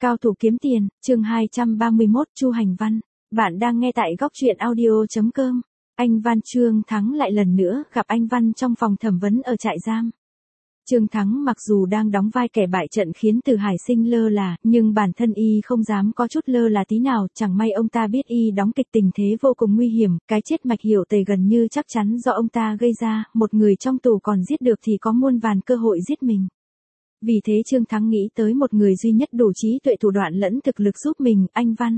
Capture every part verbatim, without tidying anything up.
Cao thủ kiếm tiền, chương hai trăm ba mươi mốt, Chu Hành Văn. Bạn đang nghe tại góc truyện audio chấm com. Anh Văn Trương Thắng lại lần nữa gặp anh Văn trong phòng thẩm vấn ở trại giam. Trương Thắng mặc dù đang đóng vai kẻ bại trận khiến Từ Hải Sinh lơ là, nhưng bản thân y không dám có chút lơ là tí nào, chẳng may ông ta biết y đóng kịch tình thế vô cùng nguy hiểm, cái chết Mạch Hiểu Tề gần như chắc chắn do ông ta gây ra, một người trong tù còn giết được thì có muôn vàn cơ hội giết mình. Vì thế Trương Thắng nghĩ tới một người duy nhất đủ trí tuệ thủ đoạn lẫn thực lực giúp mình, anh Văn.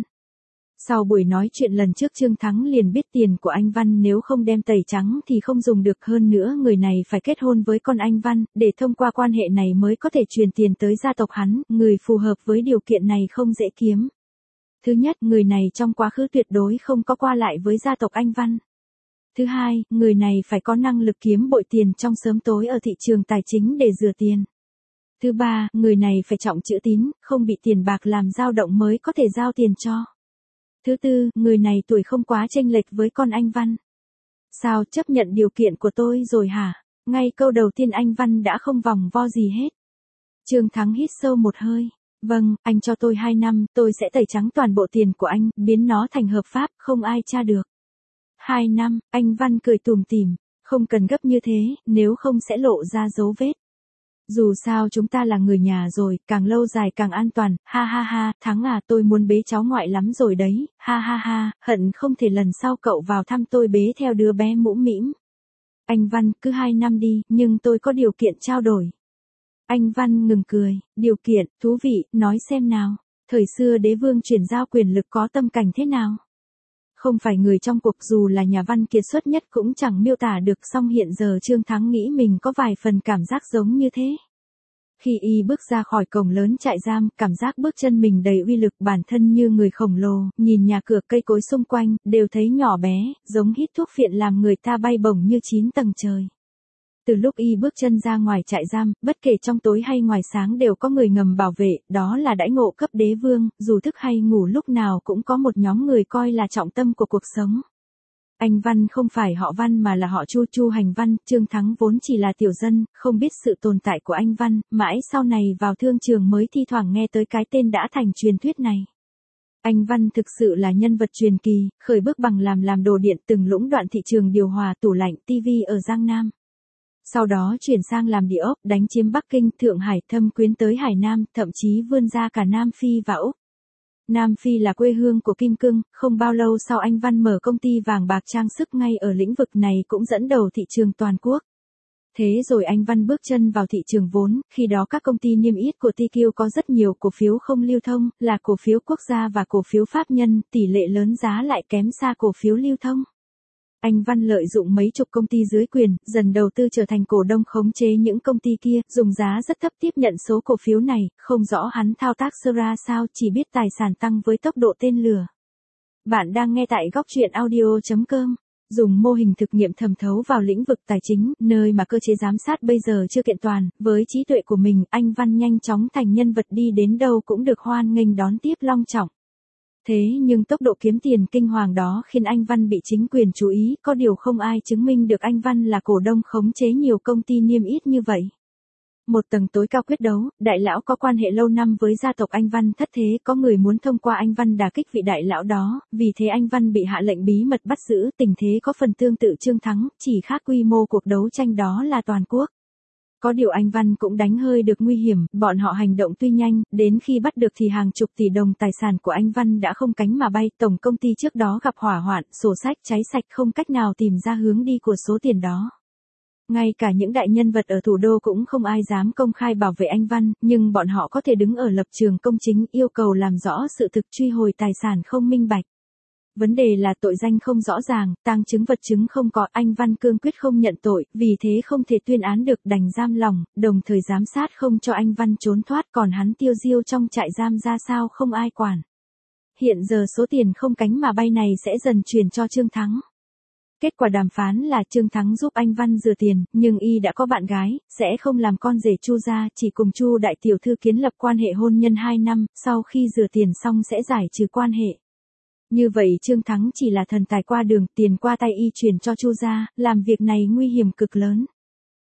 Sau buổi nói chuyện lần trước Trương Thắng liền biết tiền của anh Văn nếu không đem tẩy trắng thì không dùng được, hơn nữa người này phải kết hôn với con anh Văn, để thông qua quan hệ này mới có thể truyền tiền tới gia tộc hắn, người phù hợp với điều kiện này không dễ kiếm. Thứ nhất, người này trong quá khứ tuyệt đối không có qua lại với gia tộc anh Văn. Thứ hai, người này phải có năng lực kiếm bội tiền trong sớm tối ở thị trường tài chính để rửa tiền. Thứ ba, người này phải trọng chữ tín, không bị tiền bạc làm dao động mới có thể giao tiền cho. Thứ tư, người này tuổi không quá chênh lệch với con anh Văn. Sao, chấp nhận điều kiện của tôi rồi hả? Ngay câu đầu tiên anh Văn đã không vòng vo gì hết. Trương Thắng hít sâu một hơi. Vâng, anh cho tôi hai năm, tôi sẽ tẩy trắng toàn bộ tiền của anh, biến nó thành hợp pháp, không ai tra được. Hai năm, anh Văn cười tủm tỉm. Không cần gấp như thế, nếu không sẽ lộ ra dấu vết. Dù sao chúng ta là người nhà rồi, càng lâu dài càng an toàn, ha ha ha, Thắng à, tôi muốn bế cháu ngoại lắm rồi đấy, ha ha ha, hận không thể lần sau cậu vào thăm tôi bế theo đứa bé mũm mĩm. Anh Văn, cứ hai năm đi, nhưng tôi có điều kiện trao đổi. Anh Văn ngừng cười, điều kiện, thú vị, nói xem nào, thời xưa đế vương chuyển giao quyền lực có tâm cảnh thế nào? Không phải người trong cuộc dù là nhà văn kiệt xuất nhất cũng chẳng miêu tả được, song hiện giờ Trương Thắng nghĩ mình có vài phần cảm giác giống như thế. Khi y bước ra khỏi cổng lớn trại giam, cảm giác bước chân mình đầy uy lực, bản thân như người khổng lồ, nhìn nhà cửa cây cối xung quanh, đều thấy nhỏ bé, giống hít thuốc phiện làm người ta bay bổng như chín tầng trời. Từ lúc y bước chân ra ngoài trại giam, bất kể trong tối hay ngoài sáng đều có người ngầm bảo vệ, đó là đãi ngộ cấp đế vương, dù thức hay ngủ lúc nào cũng có một nhóm người coi là trọng tâm của cuộc sống. Anh Văn không phải họ Văn mà là họ Chu, Chu Hành Văn. Trương Thắng vốn chỉ là tiểu dân, không biết sự tồn tại của anh Văn, mãi sau này vào thương trường mới thi thoảng nghe tới cái tên đã thành truyền thuyết này. Anh Văn thực sự là nhân vật truyền kỳ, khởi bước bằng làm làm đồ điện, từng lũng đoạn thị trường điều hòa, tủ lạnh, tivi ở Giang Nam. Sau đó chuyển sang làm địa ốc, đánh chiếm Bắc Kinh, Thượng Hải, thâm quyến tới Hải Nam, thậm chí vươn ra cả Nam Phi và Úc. Nam Phi là quê hương của Kim Cương, không bao lâu sau anh Văn mở công ty vàng bạc trang sức ngay ở lĩnh vực này cũng dẫn đầu thị trường toàn quốc. Thế rồi anh Văn bước chân vào thị trường vốn, khi đó các công ty niêm yết của tê quy có rất nhiều cổ phiếu không lưu thông, là cổ phiếu quốc gia và cổ phiếu pháp nhân, tỷ lệ lớn giá lại kém xa cổ phiếu lưu thông. Anh Văn lợi dụng mấy chục công ty dưới quyền, dần đầu tư trở thành cổ đông khống chế những công ty kia, dùng giá rất thấp tiếp nhận số cổ phiếu này, không rõ hắn thao tác sơ ra sao, chỉ biết tài sản tăng với tốc độ tên lửa. Bạn đang nghe tại góc truyện audio chấm com. Dùng mô hình thực nghiệm thẩm thấu vào lĩnh vực tài chính, nơi mà cơ chế giám sát bây giờ chưa kiện toàn, với trí tuệ của mình, anh Văn nhanh chóng thành nhân vật đi đến đâu cũng được hoan nghênh đón tiếp long trọng. Thế nhưng tốc độ kiếm tiền kinh hoàng đó khiến anh Văn bị chính quyền chú ý, có điều không ai chứng minh được anh Văn là cổ đông khống chế nhiều công ty niêm yết như vậy. Một tầng tối cao quyết đấu, đại lão có quan hệ lâu năm với gia tộc anh Văn thất thế, có người muốn thông qua anh Văn đả kích vị đại lão đó, vì thế anh Văn bị hạ lệnh bí mật bắt giữ, tình thế có phần tương tự Trương Thắng, chỉ khác quy mô cuộc đấu tranh đó là toàn quốc. Có điều anh Văn cũng đánh hơi được nguy hiểm, bọn họ hành động tuy nhanh, đến khi bắt được thì hàng chục tỷ đồng tài sản của anh Văn đã không cánh mà bay, tổng công ty trước đó gặp hỏa hoạn, sổ sách cháy sạch, không cách nào tìm ra hướng đi của số tiền đó. Ngay cả những đại nhân vật ở thủ đô cũng không ai dám công khai bảo vệ anh Văn, nhưng bọn họ có thể đứng ở lập trường công chính, yêu cầu làm rõ sự thực, truy hồi tài sản không minh bạch. Vấn đề là tội danh không rõ ràng, tang chứng vật chứng không có, anh Văn cương quyết không nhận tội, vì thế không thể tuyên án được, đành giam lỏng, đồng thời giám sát không cho anh Văn trốn thoát, còn hắn tiêu diêu trong trại giam ra sao không ai quản. Hiện giờ số tiền không cánh mà bay này sẽ dần chuyển cho Trương Thắng. Kết quả đàm phán là Trương Thắng giúp anh Văn rửa tiền, nhưng y đã có bạn gái, sẽ không làm con rể Chu gia, chỉ cùng Chu đại tiểu thư kiến lập quan hệ hôn nhân hai năm, sau khi rửa tiền xong sẽ giải trừ quan hệ. Như vậy Trương Thắng chỉ là thần tài qua đường, tiền qua tay y chuyển cho Chu gia, làm việc này nguy hiểm cực lớn.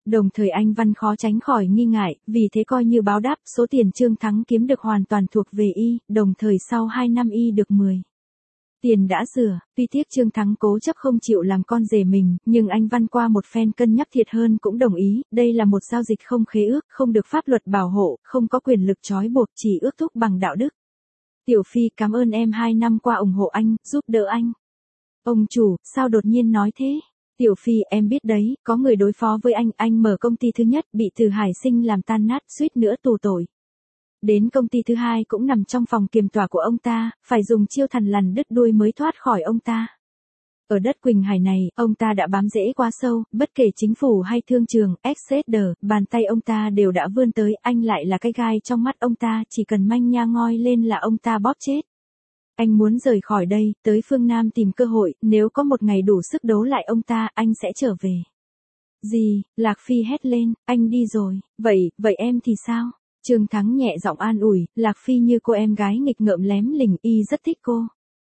Đồng thời anh Văn khó tránh khỏi nghi ngại, vì thế coi như báo đáp, số tiền Trương Thắng kiếm được hoàn toàn thuộc về y, đồng thời sau hai năm y được mười. Tiền đã rửa, tuy tiếc Trương Thắng cố chấp không chịu làm con rể mình, nhưng anh Văn qua một phen cân nhắc thiệt hơn cũng đồng ý, đây là một giao dịch không khế ước, không được pháp luật bảo hộ, không có quyền lực trói buộc, chỉ ước thúc bằng đạo đức. Tiểu Phi cảm ơn em hai năm qua ủng hộ anh, giúp đỡ anh. Ông chủ, sao đột nhiên nói thế? Tiểu Phi, em biết đấy, có người đối phó với anh, anh mở công ty thứ nhất, bị Từ Hải Sinh làm tan nát, suýt nữa tù tội. Đến công ty thứ hai cũng nằm trong phòng kiềm tỏa của ông ta, phải dùng chiêu thần lằn đứt đuôi mới thoát khỏi ông ta. Ở đất Quỳnh Hải này, ông ta đã bám rễ quá sâu, bất kể chính phủ hay thương trường, Exceeder, bàn tay ông ta đều đã vươn tới, anh lại là cái gai trong mắt ông ta, chỉ cần manh nha ngoi lên là ông ta bóp chết. Anh muốn rời khỏi đây, tới phương Nam tìm cơ hội, nếu có một ngày đủ sức đấu lại ông ta, anh sẽ trở về. Gì, Lạc Phi hét lên, anh đi rồi, vậy, vậy em thì sao? Trương Thắng nhẹ giọng an ủi, Lạc Phi như cô em gái nghịch ngợm lém lỉnh, y rất thích cô.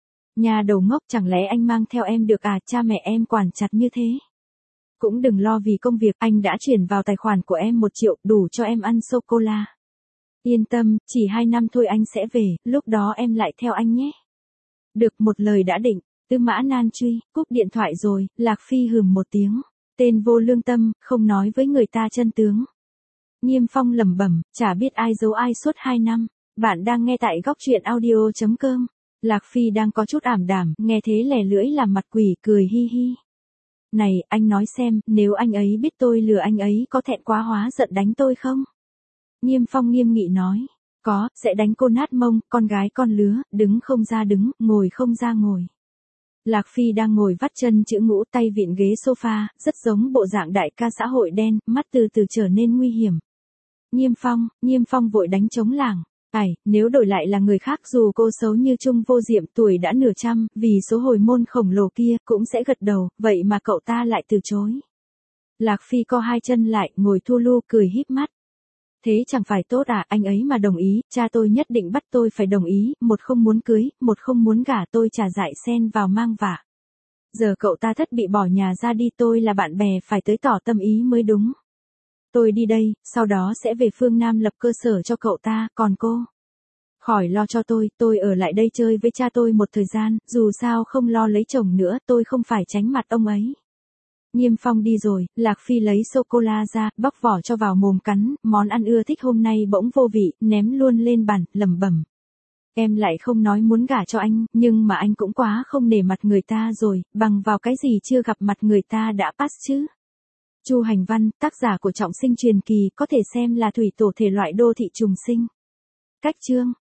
Nhà đầu ngốc, chẳng lẽ anh mang theo em được à, cha mẹ em quản chặt như thế. Cũng đừng lo vì công việc, anh đã chuyển vào tài khoản của em một triệu, đủ cho em ăn sô-cô-la. Yên tâm, chỉ hai năm thôi anh sẽ về, lúc đó em lại theo anh nhé. Được, một lời đã định, Tư Mã Nan truy, cúp điện thoại rồi, Lạc Phi hừm một tiếng. Tên vô lương tâm, không nói với người ta chân tướng. Nghiêm Phong lẩm bẩm, chả biết ai giấu ai suốt hai năm. Bạn đang nghe tại góc truyện audio chấm com. Lạc Phi đang có chút ảm đạm, nghe thế lè lưỡi làm mặt quỷ, cười hi hi. Này, anh nói xem, nếu anh ấy biết tôi lừa anh ấy có thẹn quá hóa giận đánh tôi không? Nghiêm Phong nghiêm nghị nói. Có, sẽ đánh cô nát mông, con gái con lứa, đứng không ra đứng, ngồi không ra ngồi. Lạc Phi đang ngồi vắt chân chữ ngũ, tay vịn ghế sofa, rất giống bộ dạng đại ca xã hội đen, mắt từ từ trở nên nguy hiểm. Nghiêm Phong, Nghiêm Phong vội đánh trống lảng. Ải, nếu đổi lại là người khác dù cô xấu như Trung Vô Diệm tuổi đã nửa trăm, vì số hồi môn khổng lồ kia, cũng sẽ gật đầu, vậy mà cậu ta lại từ chối. Lạc Phi co hai chân lại, ngồi thu lu, cười híp mắt. Thế chẳng phải tốt à, anh ấy mà đồng ý, cha tôi nhất định bắt tôi phải đồng ý, một không muốn cưới, một không muốn gả tôi trả dại xen vào mang vả. Giờ cậu ta thất bị bỏ nhà ra đi, tôi là bạn bè phải tới tỏ tâm ý mới đúng. Tôi đi đây, sau đó sẽ về phương Nam lập cơ sở cho cậu ta, còn cô? Khỏi lo cho tôi, tôi ở lại đây chơi với cha tôi một thời gian, dù sao không lo lấy chồng nữa, tôi không phải tránh mặt ông ấy. Nghiêm Phong đi rồi, Lạc Phi lấy sô-cô-la ra, bóc vỏ cho vào mồm cắn, món ăn ưa thích hôm nay bỗng vô vị, ném luôn lên bàn, lẩm bẩm. Em lại không nói muốn gả cho anh, nhưng mà anh cũng quá không nể mặt người ta rồi, bằng vào cái gì chưa gặp mặt người ta đã pass chứ. Chu Hành Văn, tác giả của Trọng Sinh Truyền Kỳ, có thể xem là thủy tổ thể loại đô thị trùng sinh. Cách chương